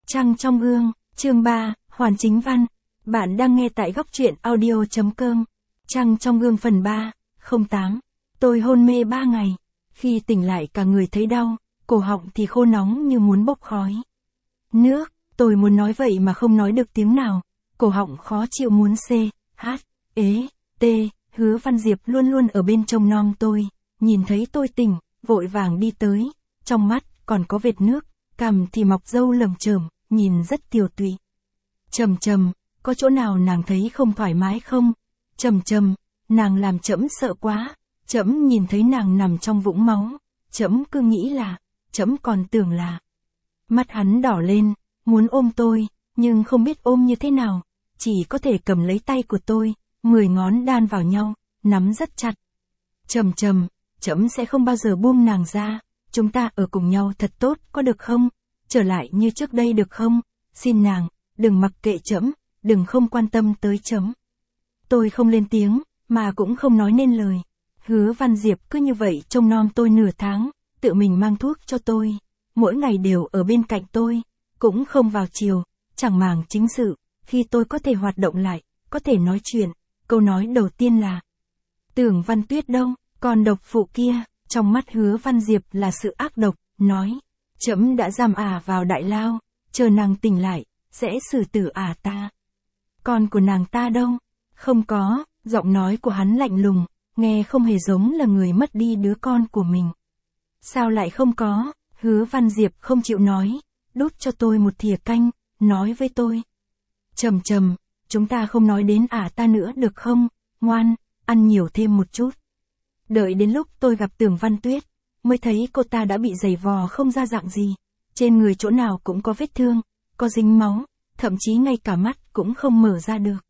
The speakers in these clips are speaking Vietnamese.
Trăng trong gương, chương 3, Hoàn Chính Văn. Bạn đang nghe tại góc truyện audio.com. Trăng trong gương phần 3, 08. Tôi hôn mê 3 ngày. Khi tỉnh lại cả người thấy đau, cổ họng thì khô nóng như muốn bốc khói. Nước, tôi muốn nói vậy mà không nói được tiếng nào. Cổ họng khó chịu muốn C, H, ế, T. Hứa Văn Diệp luôn luôn ở bên trông nom tôi. Nhìn thấy tôi tỉnh, vội vàng đi tới. Trong mắt còn có vệt nước, cằm thì mọc râu lởm chởm, nhìn rất tiều tụy. Trầm, có chỗ nào nàng thấy không thoải mái không? Trầm, nàng làm trẫm sợ quá. Trẫm nhìn thấy nàng nằm trong vũng máu, trẫm cứ nghĩ là, trẫm còn tưởng là. Mắt hắn đỏ lên, muốn ôm tôi, nhưng không biết ôm như thế nào, chỉ có thể cầm lấy tay của tôi, 10 ngón đan vào nhau, nắm rất chặt. Trầm, trẫm sẽ không bao giờ buông nàng ra, chúng ta ở cùng nhau thật tốt, có được không? Trở lại như trước đây được không? Xin nàng, đừng mặc kệ trẫm, đừng không quan tâm tới trẫm. Tôi không lên tiếng, mà cũng không nói nên lời. Hứa Văn Diệp cứ như vậy trông nom tôi nửa tháng, tự mình mang thuốc cho tôi, mỗi ngày đều ở bên cạnh tôi, cũng không vào chiều, chẳng màng chính sự, khi tôi có thể hoạt động lại, có thể nói chuyện, câu nói đầu tiên là: Tưởng Văn Tuyết đâu, còn độc phụ kia. Trong mắt Hứa Văn Diệp là sự ác độc, nói: Trẫm đã giam vào đại lao, chờ nàng tỉnh lại, sẽ xử tử ta. Con của nàng ta đâu? Không có. Giọng nói của hắn lạnh lùng, nghe không hề giống là người mất đi đứa con của mình. Sao lại không có? Hứa Văn Diệp không chịu nói, đút cho tôi một thìa canh, nói với tôi: Trầm, chúng ta không nói đến ta nữa được không? Ngoan, ăn nhiều thêm một chút. Đợi đến lúc tôi gặp Tưởng Văn Tuyết, mới thấy cô ta đã bị giày vò không ra dạng gì. Trên người chỗ nào cũng có vết thương, có dính máu, thậm chí ngay cả mắt cũng không mở ra được.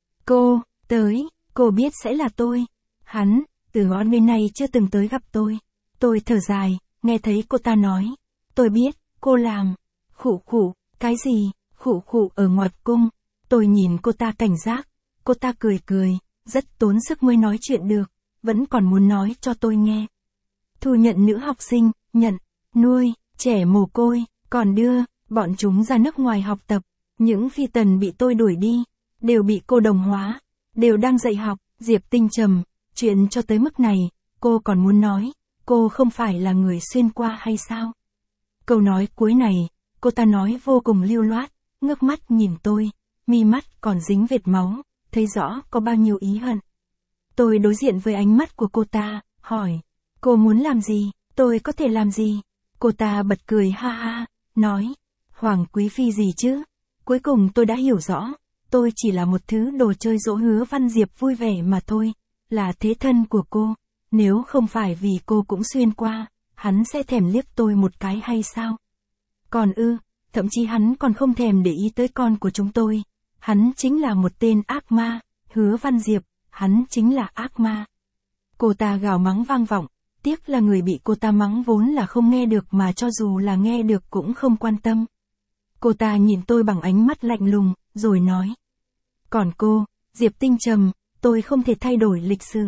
Cô, tới, cô biết sẽ là tôi. Hắn, từ ngón bên này chưa từng tới gặp tôi. Tôi thở dài, nghe thấy cô ta nói: Tôi biết, cô làm. Khụ, cái gì? Khụ ở ngoặt cung. Tôi nhìn cô ta cảnh giác. Cô ta cười, rất tốn sức mới nói chuyện được, vẫn còn muốn nói cho tôi nghe. Thu nhận nữ học sinh, nhận, nuôi, trẻ mồ côi, còn đưa, bọn chúng ra nước ngoài học tập. Những phi tần bị tôi đuổi đi, đều bị cô đồng hóa, đều đang dạy học. Diệp Tinh trầm, chuyện cho tới mức này, cô còn muốn nói, cô không phải là người xuyên qua hay sao? Câu nói cuối này, cô ta nói vô cùng lưu loát, ngước mắt nhìn tôi, mi mắt còn dính vệt máu, thấy rõ có bao nhiêu ý hận. Tôi đối diện với ánh mắt của cô ta, hỏi: Cô muốn làm gì? Tôi có thể làm gì? Cô ta bật cười ha ha, nói: Hoàng quý phi gì chứ? Cuối cùng tôi đã hiểu rõ, tôi chỉ là một thứ đồ chơi dỗ Hứa Văn Diệp vui vẻ mà thôi, là thế thân của cô. Nếu không phải vì cô cũng xuyên qua, hắn sẽ thèm liếc tôi một cái hay sao? Còn thậm chí hắn còn không thèm để ý tới con của chúng tôi. Hắn chính là một tên ác ma, Hứa Văn Diệp, hắn chính là ác ma. Cô ta gào mắng vang vọng, tiếc là người bị cô ta mắng vốn là không nghe được, mà cho dù là nghe được cũng không quan tâm. Cô ta nhìn tôi bằng ánh mắt lạnh lùng, rồi nói: Còn cô, Diệp Tinh trầm, tôi không thể thay đổi lịch sử.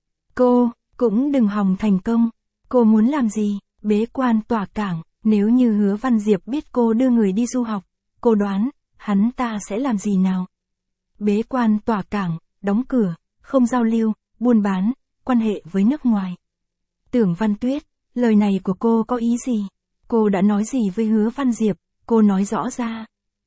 Cô, cũng đừng hòng thành công. Cô muốn làm gì? Bế quan tỏa cảng. Nếu như Hứa Văn Diệp biết cô đưa người đi du học, cô đoán, hắn ta sẽ làm gì nào? Bế quan tỏa cảng, đóng cửa, không giao lưu, buôn bán, quan hệ với nước ngoài. Tưởng Văn Tuyết, lời này của cô có ý gì? Cô đã nói gì với Hứa Văn Diệp? Cô nói rõ ra.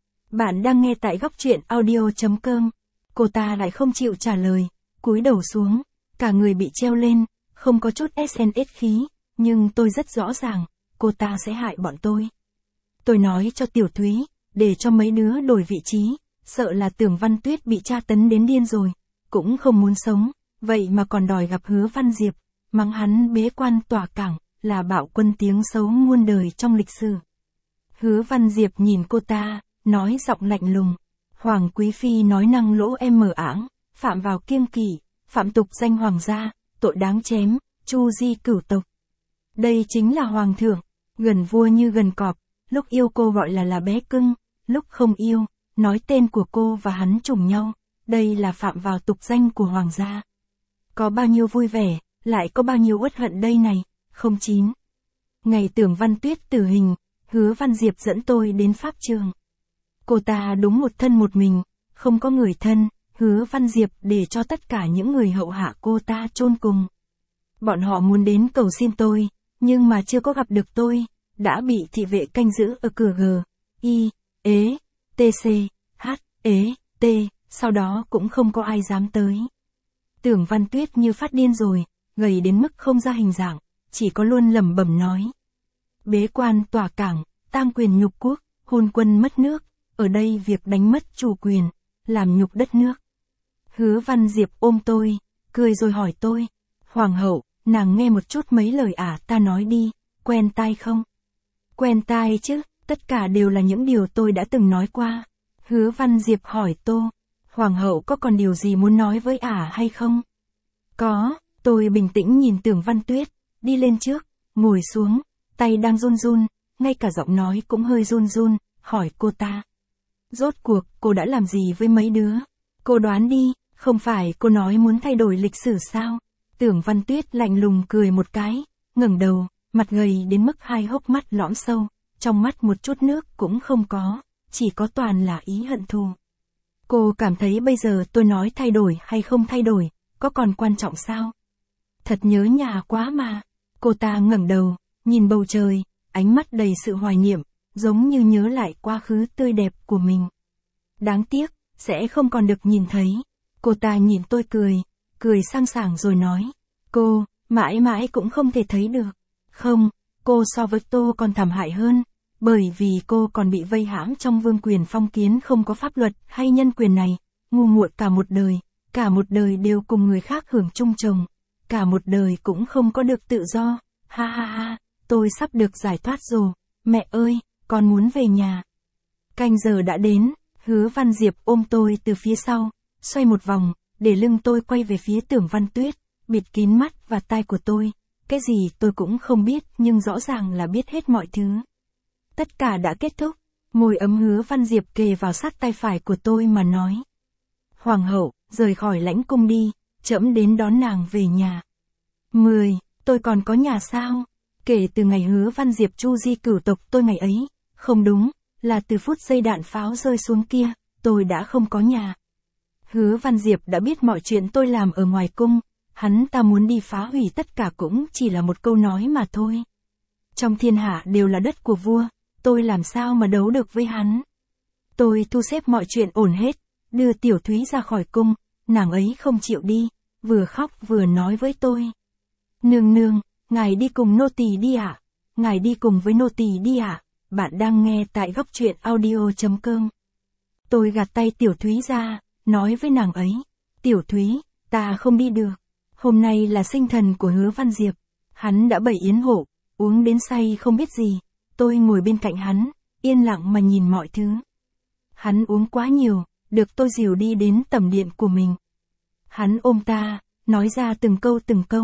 Bạn đang nghe tại góc truyện audio.com. Cô ta lại không chịu trả lời, cúi đầu xuống, cả người bị treo lên, không có chút SNS khí, nhưng tôi rất rõ ràng, cô ta sẽ hại bọn tôi. Tôi nói cho Tiểu Thúy, để cho mấy đứa đổi vị trí, sợ là Tưởng Văn Tuyết bị tra tấn đến điên rồi, cũng không muốn sống, vậy mà còn đòi gặp Hứa Văn Diệp, mắng hắn bế quan tỏa cảng, là bạo quân tiếng xấu muôn đời trong lịch sử. Hứa Văn Diệp nhìn cô ta, nói giọng lạnh lùng: Hoàng quý phi nói năng lỗ mở ảng, phạm vào kiêng kỵ, phạm tục danh hoàng gia, tội đáng chém, chu di cửu tộc. Đây chính là hoàng thượng, gần vua như gần cọp, lúc yêu cô gọi là bé cưng, lúc không yêu, nói tên của cô và hắn trùng nhau, đây là phạm vào tục danh của hoàng gia. Có bao nhiêu vui vẻ, lại có bao nhiêu uất hận đây này. 09. Ngày Tưởng Văn Tuyết tử hình, Hứa Văn Diệp dẫn tôi đến pháp trường. Cô ta đúng một thân một mình, không có người thân, Hứa Văn Diệp để cho tất cả những người hậu hạ cô ta chôn cùng. Bọn họ muốn đến cầu xin tôi, nhưng mà chưa có gặp được tôi, đã bị thị vệ canh giữ ở cửa G, I, ế, TC, H, ế, T, sau đó cũng không có ai dám tới. Tưởng Văn Tuyết như phát điên rồi, gầy đến mức không ra hình dạng, chỉ có luôn lẩm bẩm nói. Bế quan tỏa cảng, tam quyền nhục quốc, hôn quân mất nước, ở đây việc đánh mất chủ quyền, làm nhục đất nước. Hứa Văn Diệp ôm tôi, cười rồi hỏi tôi, Hoàng hậu, nàng nghe một chút mấy lời ta nói đi, quen tai không? Quen tai chứ, tất cả đều là những điều tôi đã từng nói qua. Hứa Văn Diệp hỏi Tô, Hoàng hậu có còn điều gì muốn nói với hay không? Có, tôi bình tĩnh nhìn Tưởng Văn Tuyết, đi lên trước, ngồi xuống, tay đang run run, ngay cả giọng nói cũng hơi run run, hỏi cô ta. Rốt cuộc, cô đã làm gì với mấy đứa? Cô đoán đi, không phải cô nói muốn thay đổi lịch sử sao? Tưởng Văn Tuyết lạnh lùng cười một cái, ngẩng đầu, mặt gầy đến mức hai hốc mắt lõm sâu, trong mắt một chút nước cũng không có, chỉ có toàn là ý hận thù. Cô cảm thấy bây giờ tôi nói thay đổi hay không thay đổi, có còn quan trọng sao? Thật nhớ nhà quá mà. Cô ta ngẩng đầu, nhìn bầu trời, ánh mắt đầy sự hoài niệm, giống như nhớ lại quá khứ tươi đẹp của mình. Đáng tiếc, sẽ không còn được nhìn thấy. Cô ta nhìn tôi cười sang sảng rồi nói. Cô, mãi mãi cũng không thể thấy được. Không, cô so với tôi còn thảm hại hơn. Bởi vì cô còn bị vây hãm trong vương quyền phong kiến không có pháp luật hay nhân quyền này. Ngu muội cả một đời đều cùng người khác hưởng chung chồng. Cả một đời cũng không có được tự do. Ha ha ha, tôi sắp được giải thoát rồi. Mẹ ơi, con muốn về nhà. Canh giờ đã đến, Hứa Văn Diệp ôm tôi từ phía sau, xoay một vòng, để lưng tôi quay về phía Tưởng Văn Tuyết, bịt kín mắt và tai của tôi. Cái gì tôi cũng không biết nhưng rõ ràng là biết hết mọi thứ. Tất cả đã kết thúc, môi ấm Hứa Văn Diệp kề vào sát tay phải của tôi mà nói. Hoàng hậu, rời khỏi lãnh cung đi, trẫm đến đón nàng về nhà. 10. Tôi còn có nhà sao? Kể từ ngày Hứa Văn Diệp chu di cửu tộc tôi ngày ấy, không đúng, là từ phút giây đạn pháo rơi xuống kia, tôi đã không có nhà. Hứa Văn Diệp đã biết mọi chuyện tôi làm ở ngoài cung, hắn ta muốn đi phá hủy tất cả cũng chỉ là một câu nói mà thôi. Trong thiên hạ đều là đất của vua, tôi làm sao mà đấu được với hắn. Tôi thu xếp mọi chuyện ổn hết, đưa Tiểu Thúy ra khỏi cung, nàng ấy không chịu đi, vừa khóc vừa nói với tôi. Nương nương, ngài đi cùng nô tỳ đi ạ. Ngài đi cùng với nô tỳ đi ạ. Bạn đang nghe tại góc truyện audio.com. Tôi gạt tay Tiểu Thúy ra, nói với nàng ấy. Tiểu Thúy, ta không đi được. Hôm nay là sinh thần của Hứa Văn Diệp. Hắn đã bày yến hội, uống đến say không biết gì. Tôi ngồi bên cạnh hắn, yên lặng mà nhìn mọi thứ. Hắn uống quá nhiều, được tôi dìu đi đến tẩm điện của mình. Hắn ôm ta, nói ra từng câu.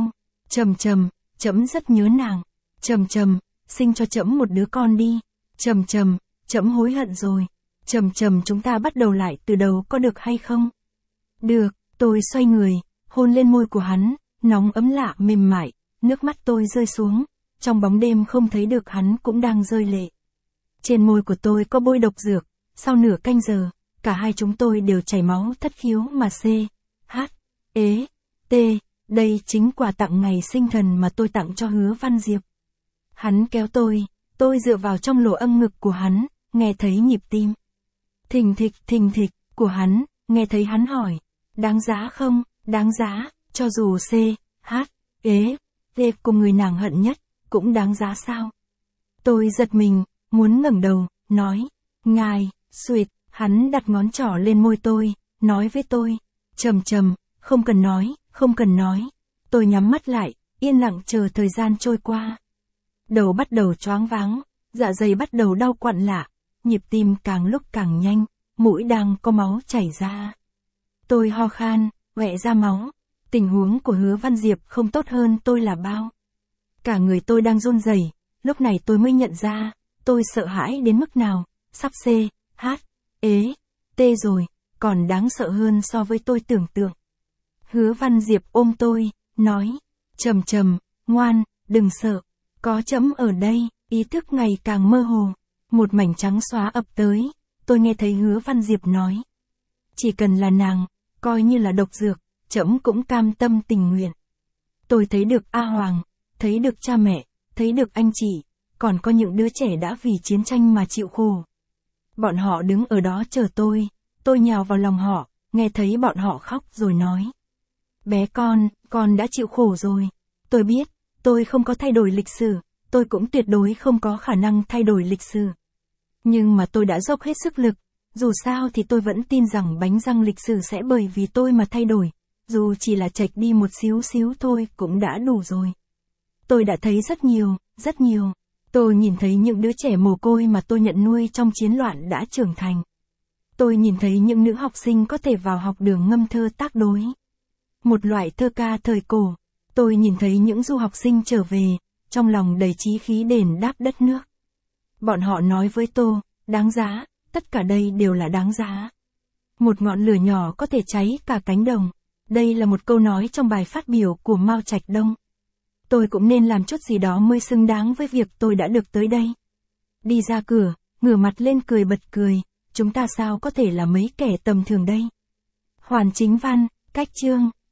Trầm, trẫm rất nhớ nàng. Trầm, sinh cho trẫm một đứa con đi. Trầm, trẫm hối hận rồi. Trầm, chúng ta bắt đầu lại từ đầu có được hay không? Được, tôi xoay người, hôn lên môi của hắn, nóng ấm lạ mềm mại, nước mắt tôi rơi xuống, trong bóng đêm không thấy được hắn cũng đang rơi lệ. Trên môi của tôi có bôi độc dược, sau nửa canh giờ, cả hai chúng tôi đều chảy máu thất khiếu mà C, H, ế, T, đây chính quà tặng ngày sinh thần mà tôi tặng cho Hứa Văn Diệp. Hắn kéo tôi dựa vào trong lỗ âm ngực của hắn, nghe thấy nhịp tim. Thình thịch của hắn, nghe thấy hắn hỏi, đáng giá không, đáng giá, cho dù C, H, ế, T cùng người nàng hận nhất, cũng đáng giá sao? Tôi giật mình, muốn ngẩng đầu, nói, ngài, suyệt, hắn đặt ngón trỏ lên môi tôi, nói với tôi, trầm, không cần nói. Tôi nhắm mắt lại, yên lặng chờ thời gian trôi qua. Đầu bắt đầu choáng váng, dạ dày bắt đầu đau quặn lạ, nhịp tim càng lúc càng nhanh, mũi đang có máu chảy ra. Tôi ho khan, quẹ ra máu. Tình huống của Hứa Văn Diệp không tốt hơn tôi là bao. Cả người tôi đang run rẩy, lúc này tôi mới nhận ra, tôi sợ hãi đến mức nào, sắp C, H, ế, T rồi, còn đáng sợ hơn so với tôi tưởng tượng. Hứa Văn Diệp ôm tôi, nói, trầm, ngoan, đừng sợ, có trẫm ở đây. Ý thức ngày càng mơ hồ, một mảnh trắng xóa ập tới, tôi nghe thấy Hứa Văn Diệp nói. Chỉ cần là nàng, coi như là độc dược, trẫm cũng cam tâm tình nguyện. Tôi thấy được A Hoàng, thấy được cha mẹ, thấy được anh chị, còn có những đứa trẻ đã vì chiến tranh mà chịu khổ. Bọn họ đứng ở đó chờ tôi nhào vào lòng họ, nghe thấy bọn họ khóc rồi nói. Bé con đã chịu khổ rồi. Tôi biết, tôi không có thay đổi lịch sử, tôi cũng tuyệt đối không có khả năng thay đổi lịch sử. Nhưng mà tôi đã dốc hết sức lực, dù sao thì tôi vẫn tin rằng bánh răng lịch sử sẽ bởi vì tôi mà thay đổi, dù chỉ là chệch đi một xíu xíu thôi cũng đã đủ rồi. Tôi đã thấy rất nhiều. Tôi nhìn thấy những đứa trẻ mồ côi mà tôi nhận nuôi trong chiến loạn đã trưởng thành. Tôi nhìn thấy những nữ học sinh có thể vào học đường ngâm thơ tác đối. Một loại thơ ca thời cổ. Tôi nhìn thấy những du học sinh trở về, trong lòng đầy chí khí đền đáp đất nước. Bọn họ nói với tôi, đáng giá, tất cả đây đều là đáng giá. Một ngọn lửa nhỏ có thể cháy cả cánh đồng. Đây là một câu nói trong bài phát biểu của Mao Trạch Đông. Tôi cũng nên làm chút gì đó mới xứng đáng với việc tôi đã được tới đây. Đi ra cửa, ngửa mặt lên cười bật cười, chúng ta sao có thể là mấy kẻ tầm thường đây. Hoàn Chính Văn, cách chương.